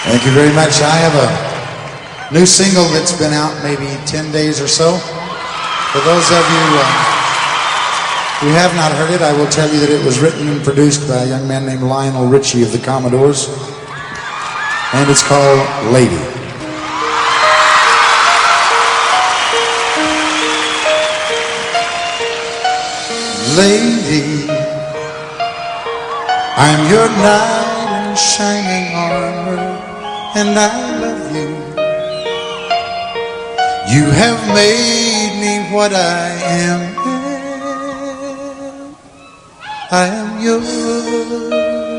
Thank you very much. I have a new single that's been out maybe 10 days or so. For those of you who have not heard it, I will tell you that it was written and produced by a young man named Lionel Richie of the Commodores. And it's called Lady. Lady, I'm your knight in shining armor, and I love you. You have made me what I am. I am yours.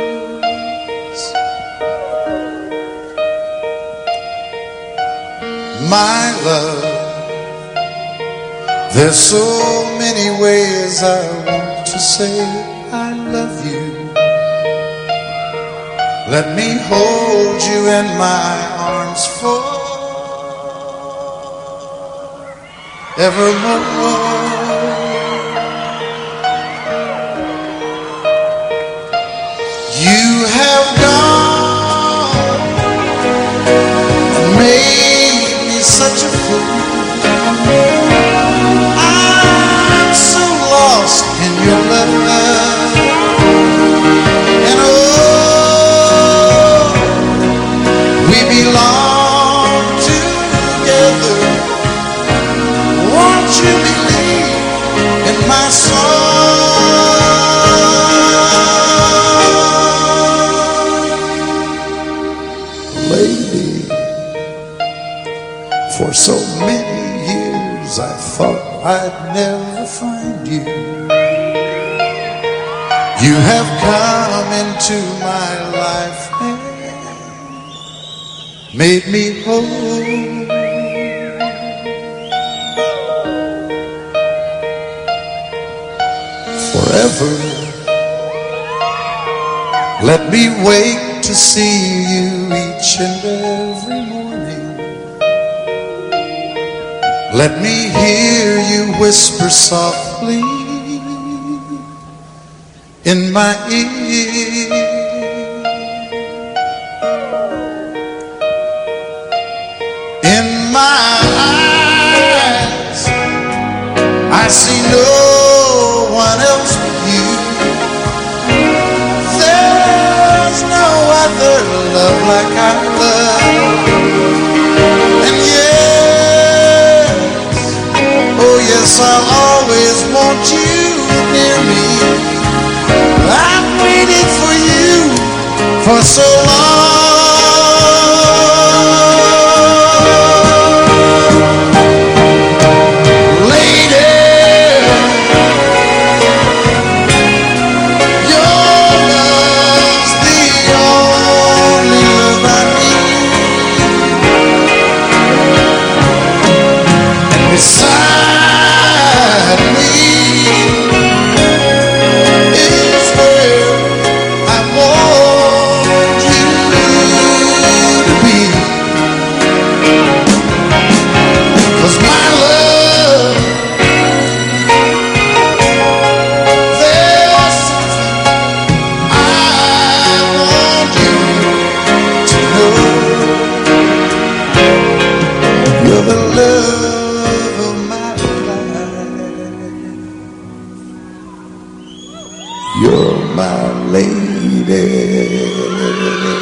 My love, there's so many ways I want to say I love you. Let me hold you in my arms forevermore. You have gone and made me such a fool. I'm so lost in your love, and oh, we belong together. Won't you believe in my song? Lady, for so many years I thought I'd never find you. You have come into my life and made me whole. Forever, let me wake to see you each and every morning. Let me hear you whisper softly in my ear. In my eyes, I see no one else but you. There's no other love like I love. And yes, oh yes, I'll always want you near me. I've waited for you for so long. You're the love of my life. You're my lady.